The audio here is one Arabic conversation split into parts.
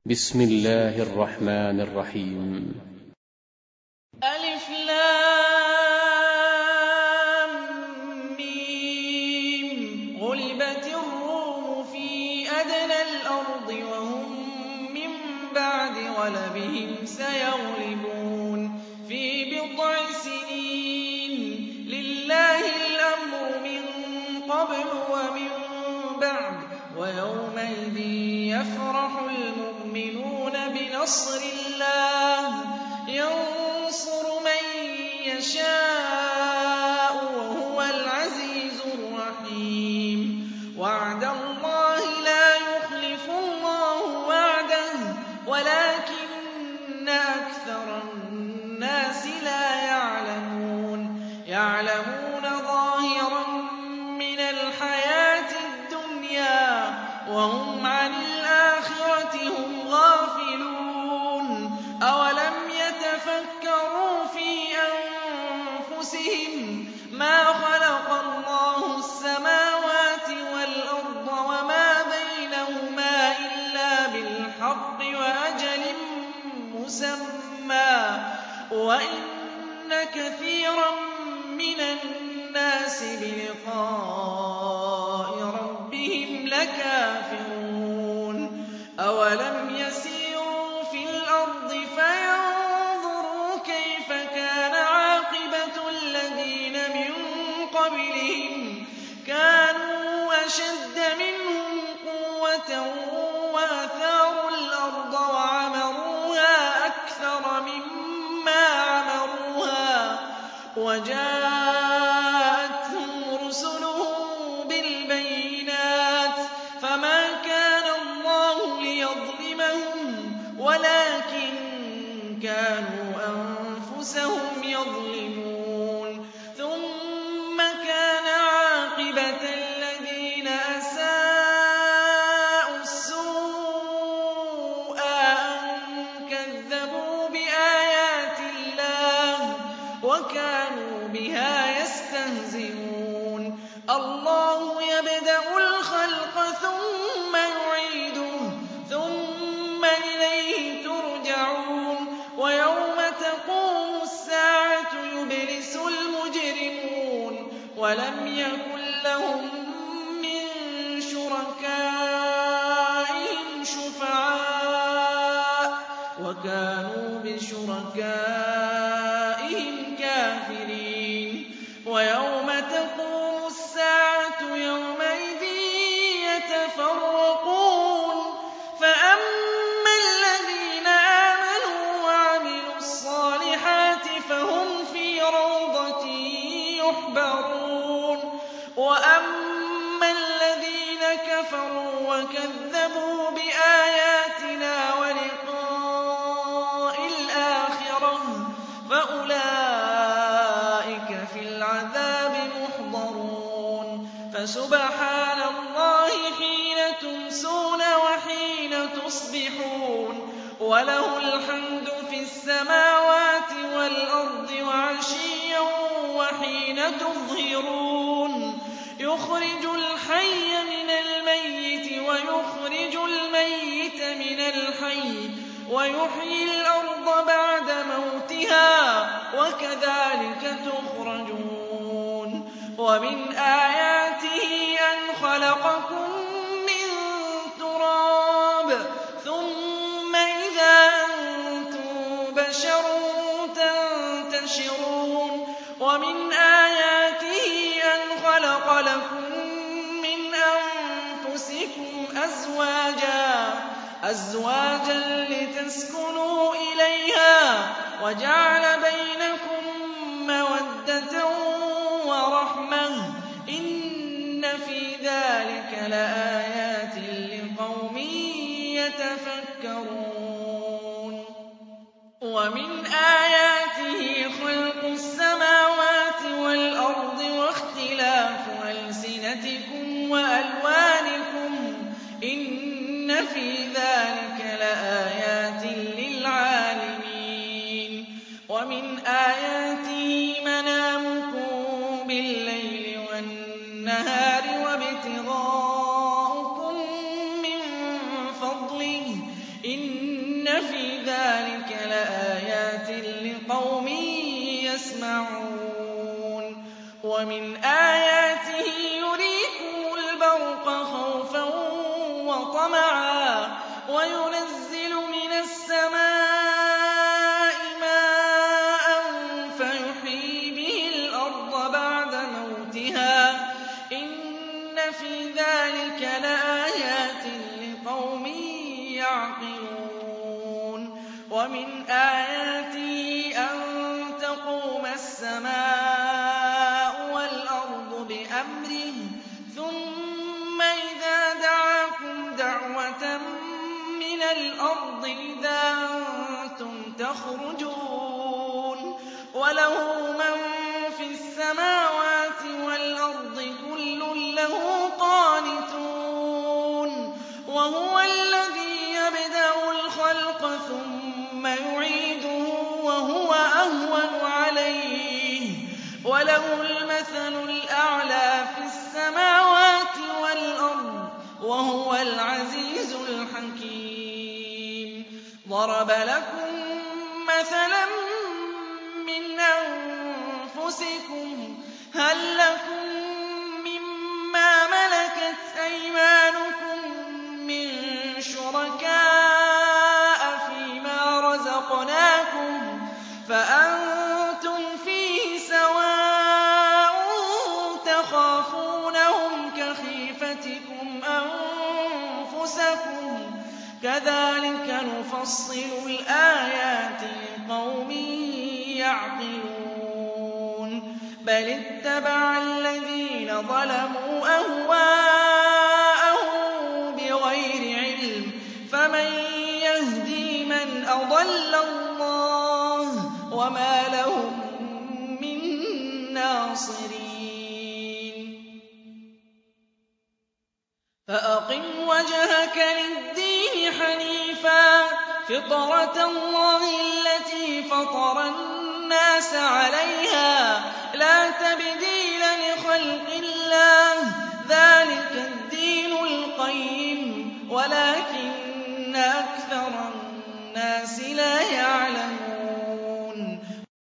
بسم الله الرحمن الرحيم. ألف لام ميم. غلبت الروم في أدنى الأرض وهم من بعد غلبهم سيغلبون في بضع سنين. لله الأمر من قبل ومن بعد ويومئذ يفرح المؤمنون بنصر الله ينصر من يشاء وهو العزيز الرحيم. وعد الله لا يخلف الله وعده ولكن أكثر الناس لا يعلمون ظاهرا من الحياة الدنيا وهم عن الآخرة هم غافلون. أولم يتفكروا في أنفسهم ما خلق الله السماوات والأرض وما بينهما إلا بالحق وأجل مسمى وإن كثيرا من الناس بلقاء ربهم لكافرون. أولم يسيروا في الأرض فينظروا كيف كان عاقبة الذين من قبلهم كانوا أشد منهم قوة وأثاروا الأرض وعمروها أكثر مما عمروها وجاءتهم رسلهم بالبينات فما كان الله ليظلمهم ولكن كانوا أنفسهم يظلمون. ثم كان عاقبة الذين أساءوا السوء أن كذبوا بآيات الله وكانوا بها يستهزئون. الله يبدأ الخلق ثم يعيده ثم إليه ترجعون. ويوم تقوم الساعة يبلس المجرمون ولم يكن لهم من شركائهم شفعاء وكانوا بشركائهم كافرين. ويوم تقوم الساعة يومئذ يتفرقون فأما الذين آمنوا وعملوا الصالحات فهم في روضة يحبرون وأما الذين كفروا وكذبوا بآياتنا ولقاء الآخرة فأولئك في العذاب محضرون. فسبحان الله حين تمسون وحين تصبحون وله الحمد في السماوات والأرض وعشيا وحين تظهرون. يخرج الحي من الميت ويخرج الميت من الحي ويحيي الأرض بعد موتها وكذلك تخرجون. ومن آياته أن خلقكم من تراب ثم إذا أنتم بشر تنتشرون. ومن آياته أن خلق لكم من أنفسكم أزواجا لتسكنوا إليها وجعل بينكم مودة ورحمة إن في ذلك لآيات لقوم يتفكرون. ومن آياته خلق السماوات والأرض واختلاف ألسنتكم وألوانكم إن في ذلك لآيات للعالمين. ومن آياته منامكم بالليل والنهار وابتغاؤكم من فضله إن فِي ذَٰلِكَ لَآيَاتٍ لِّقَوْمٍ يَسْمَعُونَ وَمِنْ آيَاتِهِ يُرِيكُمُ الْبَرْقَ خَوْفًا وَطَمَعًا وَيُنَزِّلُ مِنَ السَّمَاءِ مَاءً فَيُحْيِي بِهِ الْأَرْضَ بَعْدَ مَوْتِهَا ۚ إِنَّ فِي ذَٰلِكَ لَآيَاتٍ لِّقَوْمٍ يَعْقِلُونَ وَمِنْ آيَاتِهِ أَن تَقُومَ السَّمَاءُ وَالْأَرْضُ بِأَمْرِهِ ثُمَّ إِذَا دَعَاكُمْ دَعْوَةً مِّنَ الْأَرْضِ إِذَا أَنتُمْ تَخْرُجُونَ وَلَهُ مَن فِي السَّمَاوَاتِ وَالْأَرْضِ كُلٌّ لَّهُ قَانِتُونَ وَهُوَ الَّذِي يَبْدَأُ الْخَلْقَ ثُمَّ يُعِيدُهُ وَهُوَ أَهْوَنُ عَلَيْهِ وَلَهُ الْمَثَلُ الْأَعْلَىٰ فِي السَّمَاوَاتِ وَالْأَرْضِ وَهُوَ الْعَزِيزُ الْحَكِيمُ ضَرَبَ لَكُم مَّثَلًا مِّنْ أَنفُسِكُمْ هَل لَّكُم مِّمَّا مَلَكَتْ أَيْمَانُكُم مِّن شُرَكَاءَ فِيمَا رَزَقْنَاكُمْ فَأَنتُمْ فِيهِ سَوَاءٌ تَخَافُونَهُمْ كَخِيفَتِكُمْ أَنفُسَكُمْ ۚ كَذَٰلِكَ نُفَصِّلُ الْآيَاتِ لِقَوْمٍ يَعْقِلُونَ بَلِ اتَّبَعَ الَّذِينَ ظَلَمُوا أَهْوَاءَهُم بِغَيْرِ عِلْمٍ فَمَن يَهْدِي مَنْ أَضَلَّ اللَّهُ وَمَا لَهُم مِّن نَّاصِرِينَ فَأَقِمْ وَجْهَكَ لِلدِّينِ حَنِيفًا فِطْرَتَ اللَّهِ الَّتِي فَطَرَ النَّاسَ عَلَيْهَا لَا تَبْدِيلَ لِخَلْقِ اللَّهِ ۚ ذَٰلِكَ الدِّينُ الْقَيِّمُ وَلَٰكِنَّ أَكْثَرَ النَّاسِ لَا يَعْلَمُونَ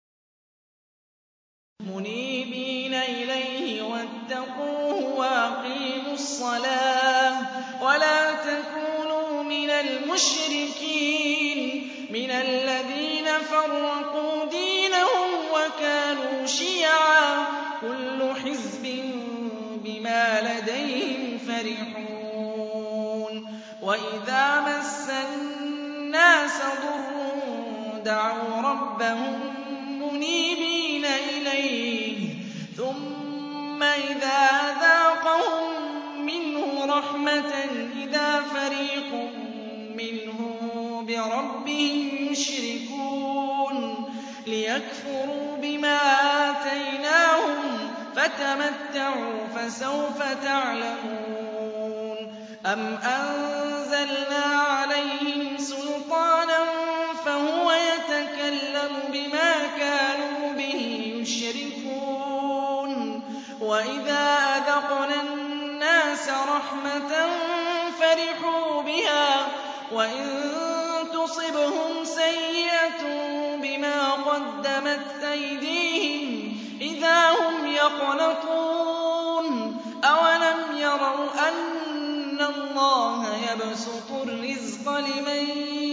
مُنِيبِينَ إِلَيْهِ وَاتَّقُوهُ وَأَقِيمُوا الصَّلَاةَ وَلَا تَكُونُوا مِنَ الْمُشْرِكِينَ مِنَ الَّذِينَ فَرَّقُوا دِينَهُمْ وَكَانُوا شِيَعًا ۖ كُلُّ حِزْبٍ بِمَا لَدَيْهِمْ فَرِحُونَ وَإِذَا مَسَّ النَّاسَ ضُرٌّ دَعَوْا رَبَّهُم مُّنِيبِينَ إِلَيْهِ ثُمَّ إِذَا أَذَاقَهُم مِّنْهُ رَحْمَةً إِذَا فَرِيقٌ مِّنْهُم بِرَبِّهِمْ يُشْرِكُونَ لِيَكْفُرُوا بِمَا آتَيْنَاهُمْ فَتَمَتَّعُوا فَسَوْفَ تَعْلَمُونَ أَمْ أَنزَلْنَا عَلَيْهِمْ سُلْطَانًا فَهُوَ يَتَكَلَّمُ بِمَا كَانُوا بِهِ يُشْرِكُونَ وَإِذَا أَذَقْنَا النَّاسَ رَحْمَةً فَرِحُوا بِهَا وَإِن تُصِبْهُمْ سَيِّئَةٌ بِمَا قَدَّمَتْ أَيْدِيهِمْ إِذَا هُمْ يَقْنَطُونَ أَوَلَمْ يَرَوْا أَنَّ اللَّهَ يَبْسُطُ الرِّزْقَ لِمَن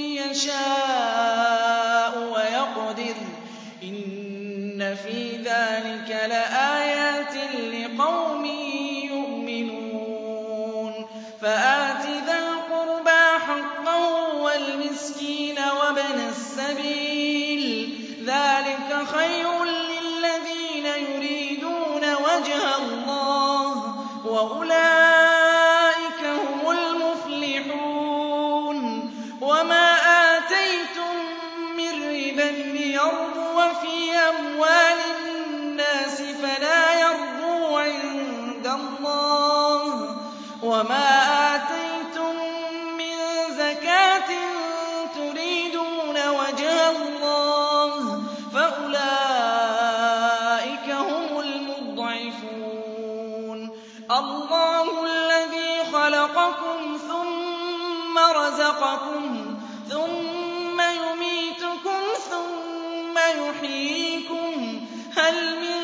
يَشَاءُ وَيَقْدِرُ ۚ إِنَّ فِي ذَٰلِكَ لَآيَاتٍ لِّقَوْمٍ يُؤْمِنُونَ فَآتِ ذَا الْقُرْبَىٰ حَقَّهُ وَالْمِسْكِينَ وَابْنَ السَّبِيلِ ۚ ذَٰلِكَ خَيْرٌ لِّلَّذِينَ يُرِيدُونَ وَجْهَ اللَّهِ ۖ وَأُولَٰئِكَ هُمُ الْمُفْلِحُونَ وَمَا آتَيْتُم مِّن رِّبًا لِّيَرْبُوَ فِي أَمْوَالِ النَّاسِ فَلَا يَرْبُو عِندَ اللَّهِ ۖ وَمَا آتَيْتُم مِّن زَكَاةٍ تُرِيدُونَ وَجْهَ اللَّهِ فَأُولَٰئِكَ هُمُ الْمُضْعِفُونَ اللَّهُ الَّذِي خَلَقَكُمْ ثُمَّ رَزَقَكُمْ ثُمَّ يحييكم هل من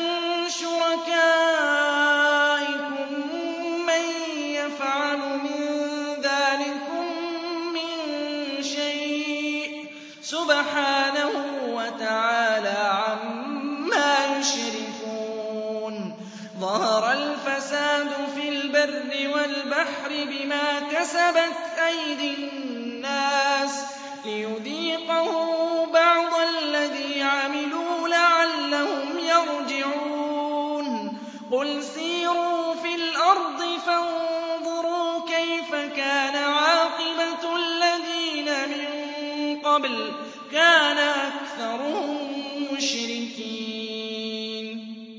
شركائكم من يفعل من ذلكم من شيء سبحانه وتعالى عما يشركون ظهر الفساد في البر والبحر بما كسبت أيدي الناس ليذيقهم بعض الذي عملوا لعلهم يرجعون قل سيروا في الأرض فانظروا كيف كان عاقبة الذين من قبل كان أكثرهم مشركين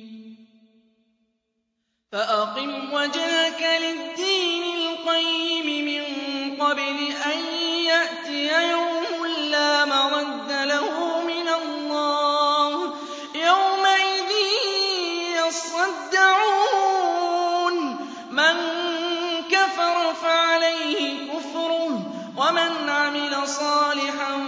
فأقم وجهك للدين القيم من قبل أن يأتي يوم لا مرد له من الله يومئذ يصدعون من كفر فعليه كفره ومن عمل صالحا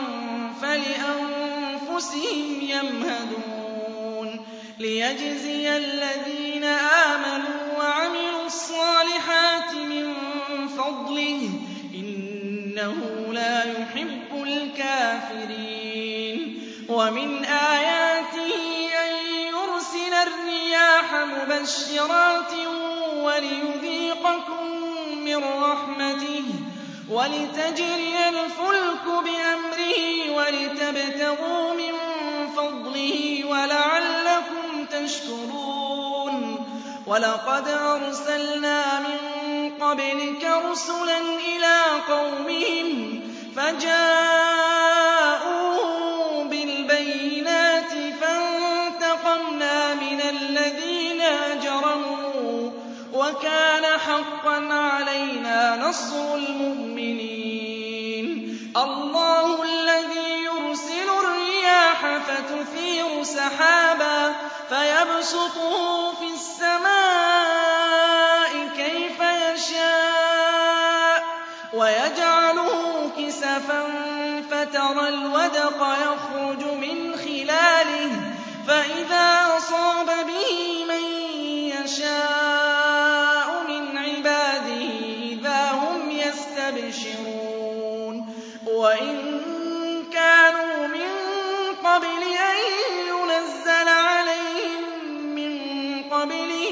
فلأنفسهم يمهدون ليجزي الذين آمنوا وعملوا الصالحات من فضله إنه لا يحب الكافرين ومن آياته أن يرسل الرياح مبشرات وليذيقكم من رحمته ولتجري الفلك بأمره ولتبتغوا من فضله ولعلكم تشكرون ولقد أرسلنا من قبلك رسلا إلى قومهم فجاءوهم بالبينات فانتقمنا من الذين أجرموا وكان حقا علينا نصر المؤمنين الله الذي يرسل الرياح فتثير سحابا فيبسطه في السماء كيف يشاء ويجعله كسفا فترى الودق يخرج من خلاله فإذا أصاب به من يشاء من عباده إذا هم يستبشرون وإن كانوا من قبل أن ينزل عليهم من قبله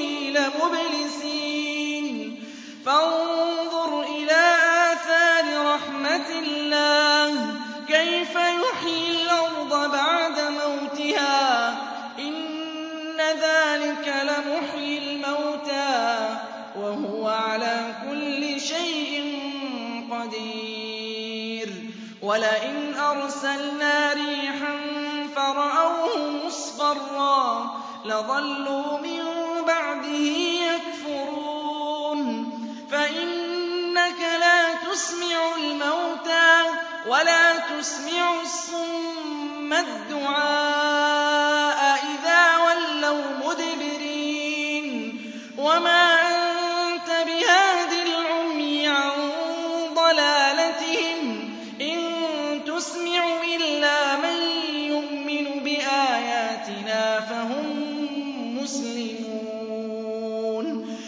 لمبلسين فانظر إلى آثار رحمة الله كيف يحيي الأرض بعد موتها إن ذلك لمحيي الموتى وهو على كل شيء قدير ولئن أرسلنا ريحا فرأوه مصفرا لظلوا من بعده يكفرون فإنك لا تسمع الموتى ولا تسمع الصم الدعاء إذا ولوا مدبرين وما أنت بهاد العمي عن ضلالتهم إن تسمع إلا من يؤمن بآياتنا فهم مسلمون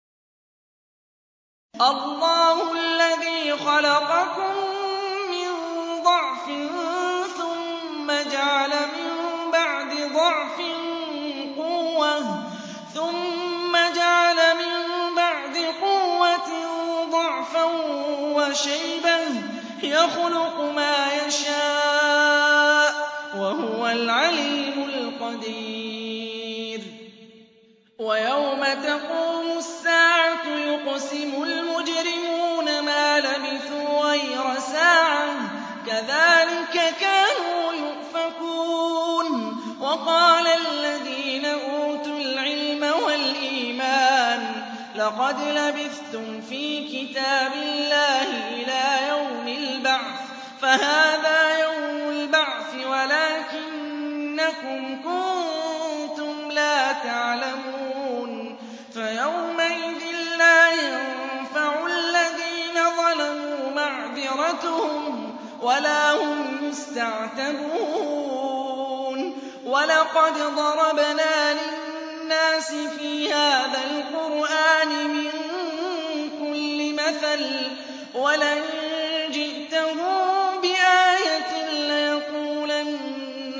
الله الذي خلقكم من ضعف ثم جعل من بعد ضعف قوة ثم جعل من بعد قوة ضعفا وشيبة يخلق ما يشاء وهو العليم القدير ويوم تقوم الساعة يقسم المجرمون ما لبثوا غير ساعة كذلك كانوا يؤفكون وقال الذين أوتوا العلم والإيمان لقد لبثتم في كتاب الله إلى يوم البعث فهذا يوم البعث ولكنكم كنتم لا تعلمون فيومئذ لا ينفع الذين ظلموا معذرتهم ولا هم يستعتبون وَلَقَدْ ضَرَبْنَا لِلنَّاسِ فِي هَٰذَا الْقُرْآنِ مِن كُلِّ مَثَلٍ وَلَئِن جِئْتَهُم بِآيَةٍ لَّيَقُولَنَّ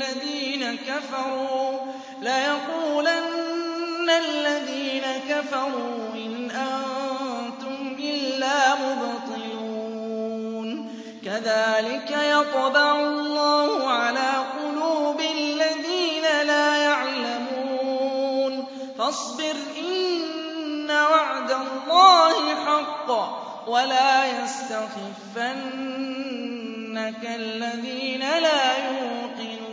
الَّذِينَ كَفَرُوا إِنْ أَنتُمْ إِلَّا مُبْطِلُونَ كَذَٰلِكَ يَطْبَعُ اللَّهُ عَلَىٰ قُلُوبِ الَّذِينَ لَا يَعْلَمُونَ فَاصْبِرْ إِنَّ وَعْدَ اللَّهِ حَقٌّ وَلَا يَسْتَخِفَّنَّكَ الَّذِينَ لَا يُوقِنُونَ